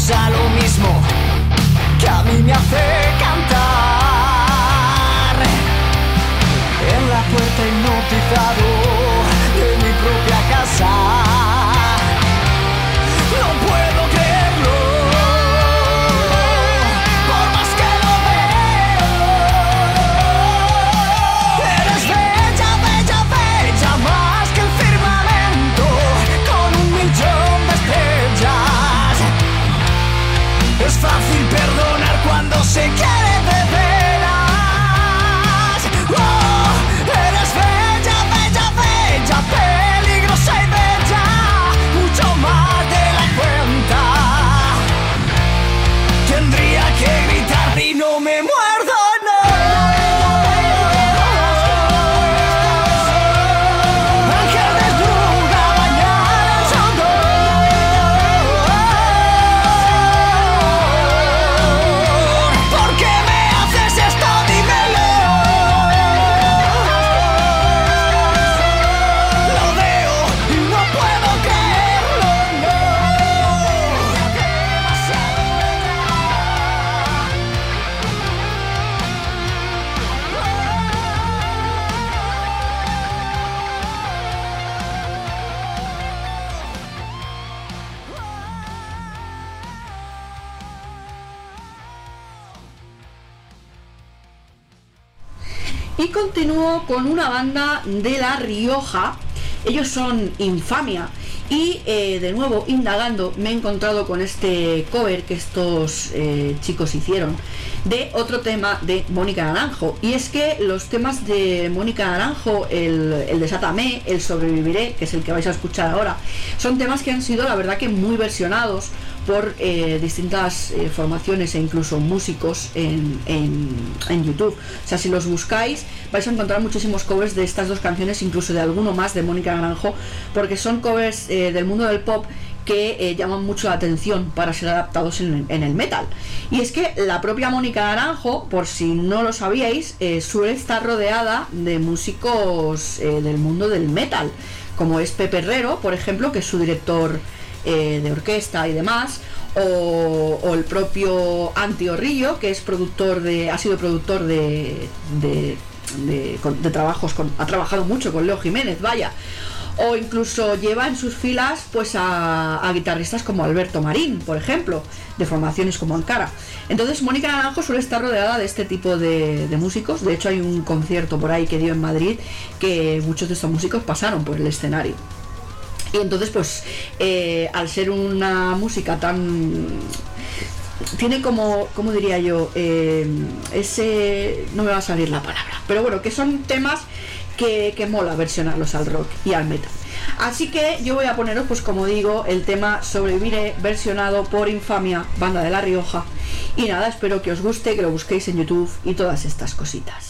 pasa lo mismo que a mí me hace cantar. En la puerta hipnotizado de mi propia casa. No puedo creerlo, por más que lo veo. Eres bella, bella, bella, más que el firmamento, con un millón de estrellas. Es fácil perdonar cuando se quiere de veras. Oh, eres bella, bella, bella, peligrosa y bella, mucho más de la cuenta. Tendría que gritar y no me muerdo, no. Ángel desnuda bañada en sudor. ¿Por qué me haces esto? Dímelo. Lo veo y no puedo creerlo, no. Demasiado Y continúo con una banda de La Rioja. Ellos son Infamia. Y eh, de nuevo, indagando, me he encontrado con este cover que estos eh, chicos hicieron de otro tema de Mónica Naranjo. Y es que los temas de Mónica Naranjo, el, el Desátame, el Sobreviviré, que es el que vais a escuchar ahora, son temas que han sido, la verdad, que muy versionados por eh, distintas eh, formaciones e incluso músicos en, en, en YouTube. O sea, si los buscáis vais a encontrar muchísimos covers de estas dos canciones, incluso de alguno más de Mónica Naranjo, porque son covers eh, del mundo del pop que eh, llaman mucho la atención para ser adaptados en, en el metal. Y es que la propia Mónica Naranjo, por si no lo sabíais, eh, suele estar rodeada de músicos eh, del mundo del metal, como es Pepe Herrero, por ejemplo, que es su director eh, de orquesta y demás, o, o el propio Anti Orrillo, que es productor de, ha sido productor de, de, de, con, de trabajos con, ha trabajado mucho con Leo Jiménez, vaya. O incluso lleva en sus filas pues a, a guitarristas como Alberto Marín, por ejemplo, de formaciones como Ankara. Entonces Mónica Naranjo suele estar rodeada de este tipo de, de músicos. De hecho hay un concierto por ahí que dio en Madrid que muchos de estos músicos pasaron por el escenario. Y entonces pues eh, al ser una música tan... tiene como, ¿cómo diría yo? Eh, ese... no me va a salir la palabra. Pero bueno, que son temas que, que mola versionarlos al rock y al metal. Así que yo voy a poneros, pues como digo, el tema Sobreviviré, versionado por Infamia, banda de La Rioja. Y nada, espero que os guste, que lo busquéis en YouTube y todas estas cositas.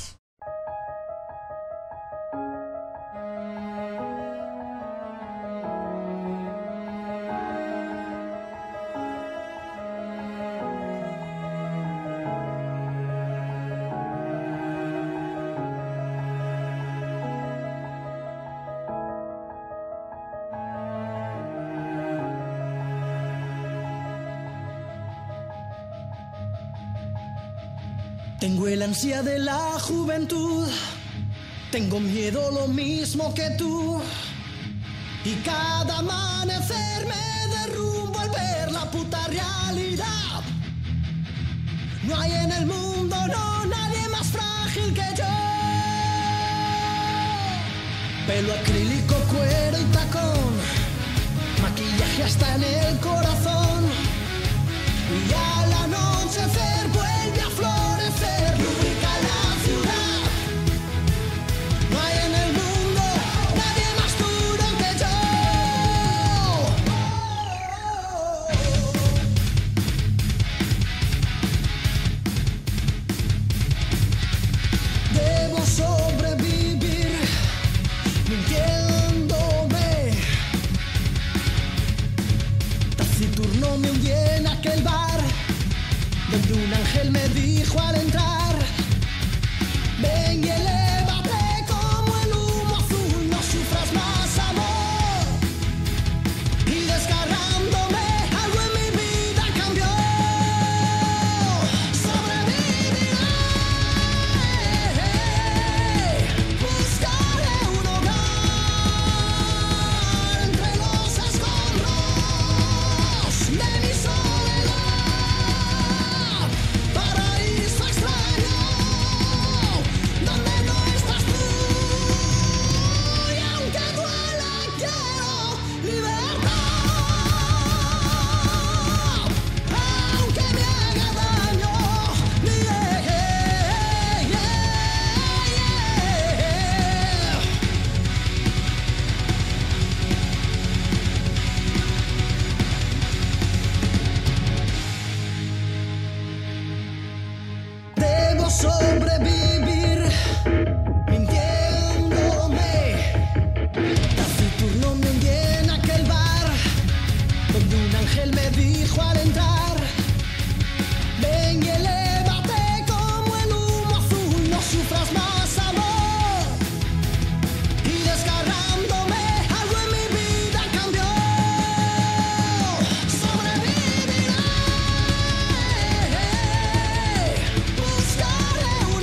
Tengo el ansia de la juventud, tengo miedo lo mismo que tú, y cada amanecer me derrumbo al ver la puta realidad. No hay en el mundo, no, nadie más frágil que yo. Pelo acrílico, cuero y tacón, maquillaje hasta en el corazón, y al anochecer vuelve a florecer, lubrica la ciudad. No hay en el mundo nadie más duro que yo. Debo sobrevivir mintiéndome. Taciturno me hundí en aquel bar donde un ángel me dijo al entrar: ven y elévate como el humo azul, no sufras más amor. Y desgarrándome algo en mi vida cambió. sobrevivir mintiéndome. Taciturno me hundí en aquel bar donde un ángel me dijo al entrar: ven y elévate como el humo azul, no sufras más amor. Y desgarrándome algo en mi vida cambió. Sobreviviré, buscaré un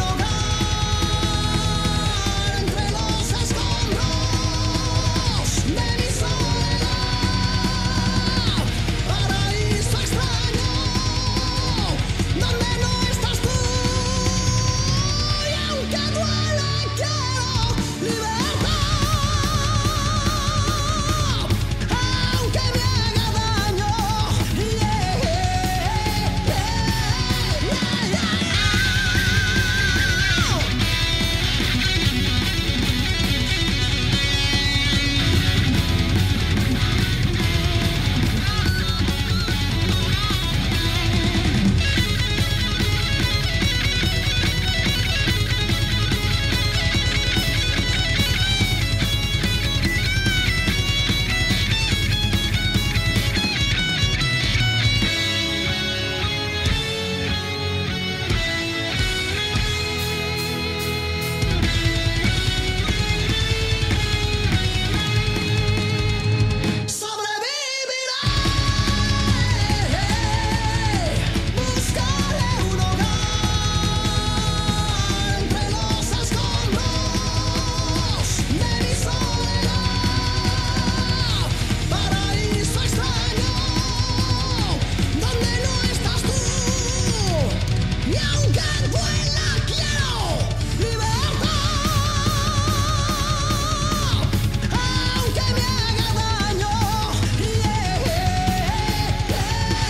hogar entre los escombros de mi soledad. Paraíso extraño donde no estás tú. Y aunque duele quiero libertad, aunque me haga daño. Yeah, yeah, yeah, sobreviviré, buscaré un hogar entre los escombros de mi soledad. Paraíso extraño donde no estás tú. Y aunque duela quiero libertad, aunque me haga daño. Yeah, yeah, yeah, yeah.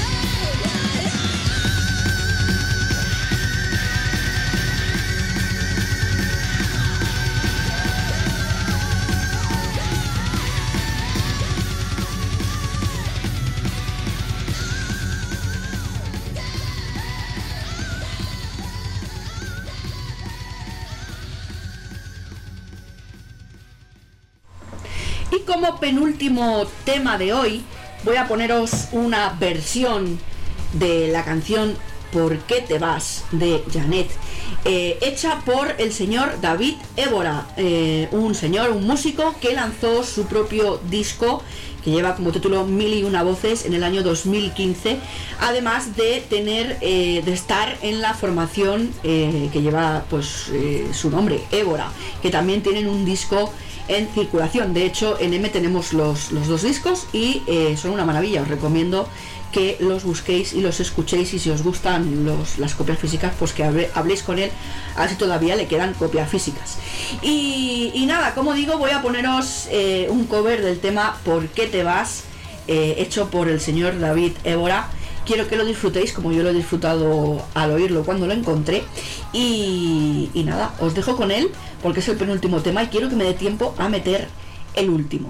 Y como penúltimo tema de hoy, voy a poneros una versión de la canción ¿Por qué te vas? De Janet, eh, hecha por el señor David Évora, eh, un señor, un músico que lanzó su propio disco que lleva como título Mil y una voces en el año dos mil quince, además de tener eh, de estar en la formación eh, que lleva pues eh, su nombre, Évora, que también tienen un disco en circulación. De hecho, en M tenemos los, los dos discos y eh, son una maravilla. Os recomiendo que los busquéis y los escuchéis, y si os gustan los, las copias físicas, pues que hable, habléis con él a ver si todavía le quedan copias físicas. Y, y nada, como digo, voy a poneros eh, un cover del tema ¿Por qué te vas? Eh, hecho por el señor David Évora. Quiero que lo disfrutéis como yo lo he disfrutado al oírlo cuando lo encontré. Y, y nada, os dejo con él porque es el penúltimo tema y quiero que me dé tiempo a meter el último.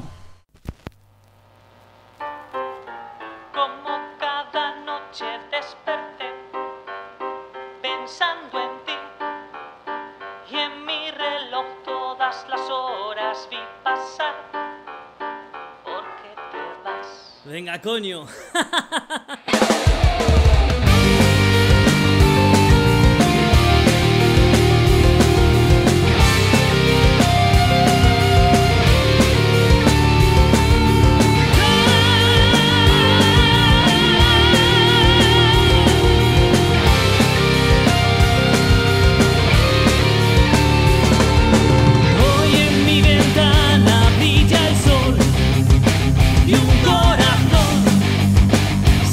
Como cada noche desperté pensando en ti, y en mi reloj todas las horas vi pasar. ¿Por qué te vas? Venga, coño. Hoy en mi ventana brilla el sol y un corazón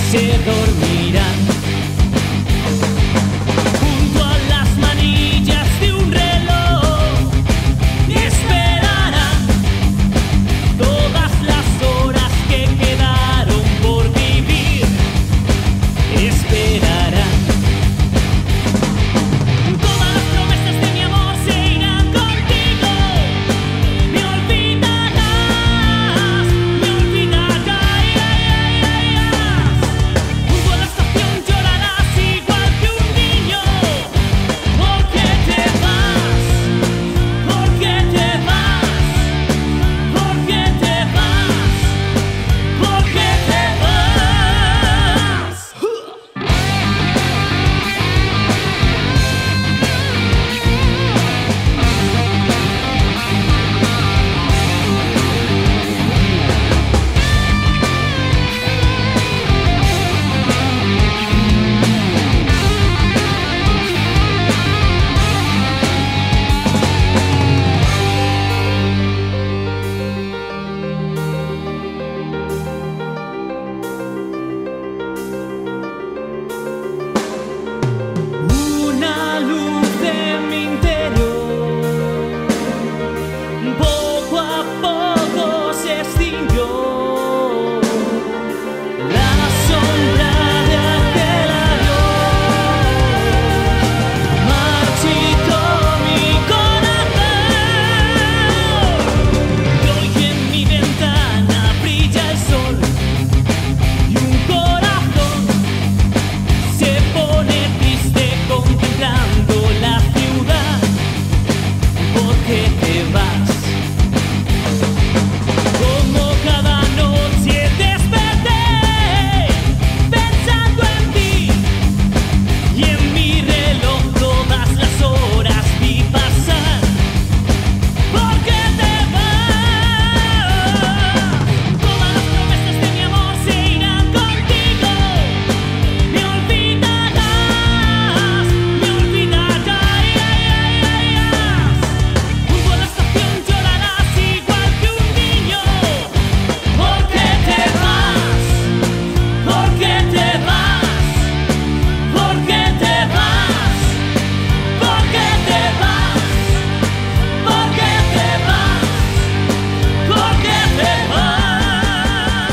se dormirán junto a las manillas de un reloj y esperarán todas las horas que quedaron por vivir. Esperarán. Todas las promesas de mi amor se irán contigo. Me olvidarás, me olvidarás. Junto a la estación llorarás igual que un niño. Porque te vas, porque te vas, porque te vas, porque te vas. Una luz de mi interior poco a poco se extinguió. La sombra de aquel adiós marchitó mi corazón. Y hoy en mi ventana brilla el sol y un corazón se pone triste contemplando la ciudad. Porque te vas. Como cada noche desperté pensando en ti y en mi reloj todas las horas vi pasar. Porque te vas. Todas las promesas de mi amor se irán contigo. Me olvidarás, me olvidarás. Junto a la estación llorarás igual que un niño. Porque te vas, porque te vas, porque te vas, porque te vas, porque te vas, porque te vas.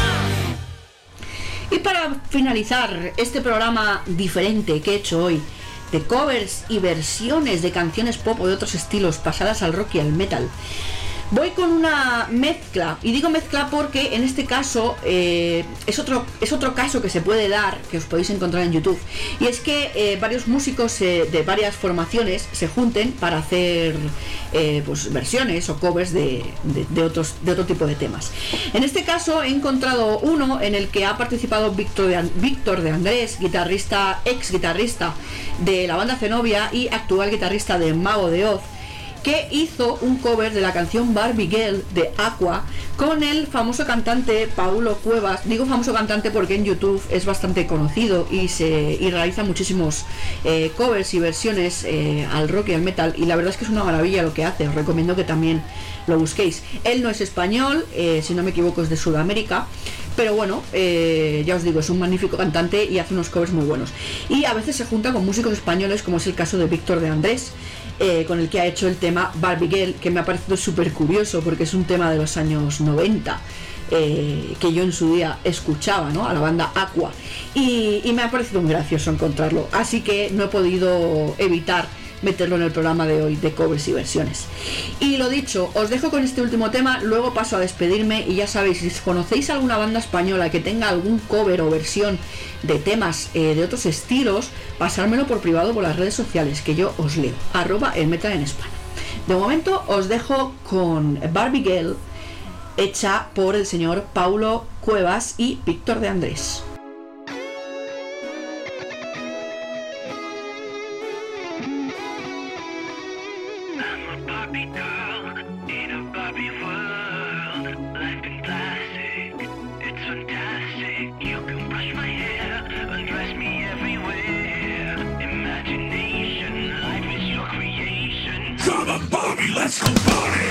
Y para finalizar este programa diferente que he hecho hoy, de covers y versiones de canciones pop o de otros estilos pasadas al rock y al metal, voy con una mezcla. Y digo mezcla porque en este caso eh, es, otro, es otro caso que se puede dar, que os podéis encontrar en YouTube. Y es que eh, varios músicos eh, de varias formaciones se junten para hacer eh, pues, versiones o covers de, de, de, otros, de otro tipo de temas. En este caso he encontrado uno en el que ha participado Víctor de, An- Víctor de Andrés, guitarrista, ex guitarrista de la banda Zenobia y actual guitarrista de Mago de Oz, que hizo un cover de la canción Barbie Girl de Aqua con el famoso cantante Paulo Cuevas. Digo famoso cantante porque en YouTube es bastante conocido y se y realiza muchísimos eh, covers y versiones eh, al rock y al metal, y la verdad es que es una maravilla lo que hace. Os recomiendo que también lo busquéis. Él no es español, eh, si no me equivoco es de Sudamérica, pero bueno, eh, ya os digo, es un magnífico cantante y hace unos covers muy buenos. Y a veces se junta con músicos españoles, como es el caso de Víctor de Andrés, eh, con el que ha hecho el tema Barbie Girl, que me ha parecido súper curioso porque es un tema de los años noventa. Eh, que yo en su día escuchaba, ¿no?, a la banda Aqua, y, y me ha parecido muy gracioso encontrarlo, así que no he podido evitar meterlo en el programa de hoy de covers y versiones. Y lo dicho, os dejo con este último tema, luego paso a despedirme. Y ya sabéis, si conocéis alguna banda española que tenga algún cover o versión de temas eh, de otros estilos, pasármelo por privado por las redes sociales, que yo os leo, arroba el metal en España. De momento os dejo con Barbie Girl, hecha por el señor Paulo Cuevas y Víctor de Andrés. Come on, Barbie, let's go party!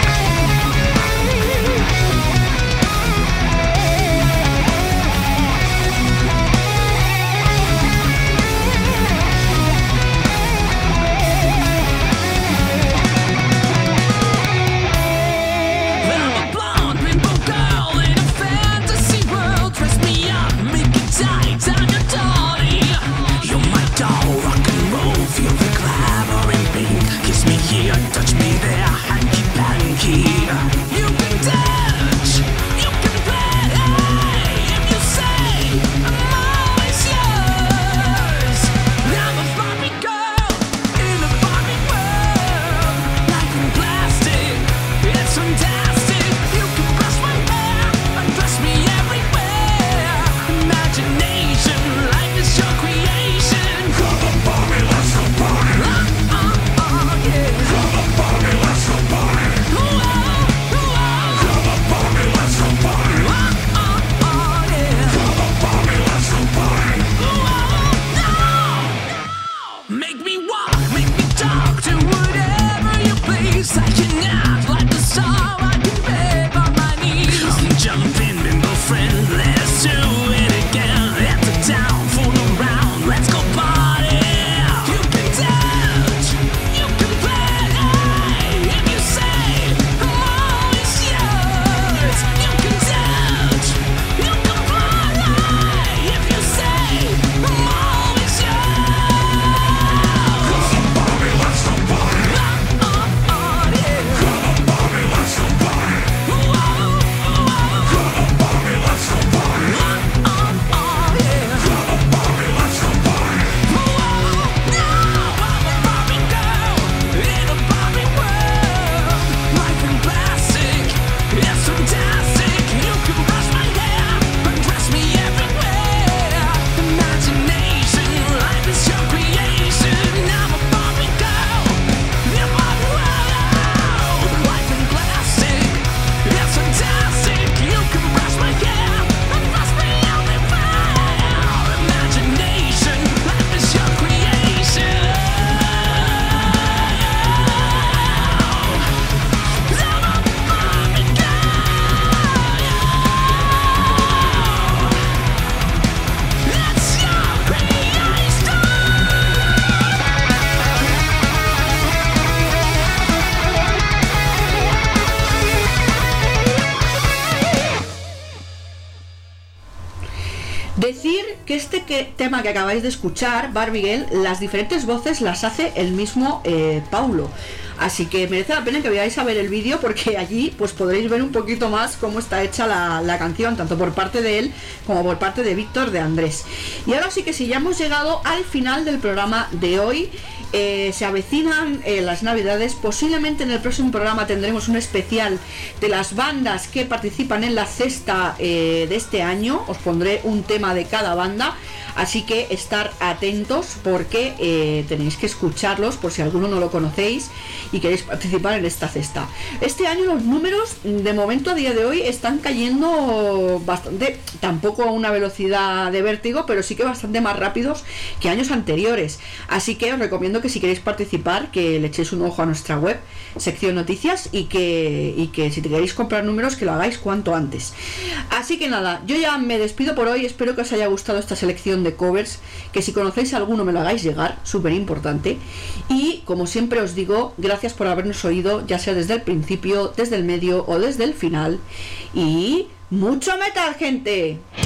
Decir que este que, tema que acabáis de escuchar, Barbie Girl, las diferentes voces las hace el mismo eh, Paulo. Así que merece la pena que veáis a ver el vídeo, porque allí pues podréis ver un poquito más cómo está hecha la, la canción, tanto por parte de él como por parte de Víctor de Andrés. Y ahora sí que sí, ya hemos llegado al final del programa de hoy. Eh, se avecinan eh, las navidades. Posiblemente en el próximo programa tendremos un especial de las bandas que participan en la cesta eh, de este año. Os pondré un tema de cada banda, así que estar atentos, porque eh, tenéis que escucharlos por si alguno no lo conocéis y queréis participar en esta cesta. Este año los números de momento a día de hoy están cayendo bastante, tampoco a una velocidad de vértigo, pero sí que bastante más rápidos que años anteriores. Así que os recomiendo que si queréis participar, que le echéis un ojo a nuestra web, sección noticias, y que, y que si te queréis comprar números, que lo hagáis cuanto antes. Así que nada, yo ya me despido por hoy. Espero que os haya gustado esta selección de covers, que si conocéis alguno me lo hagáis llegar, súper importante. Y como siempre os digo, gracias por habernos oído, ya sea desde el principio, desde el medio o desde el final. Y mucho metal, gente.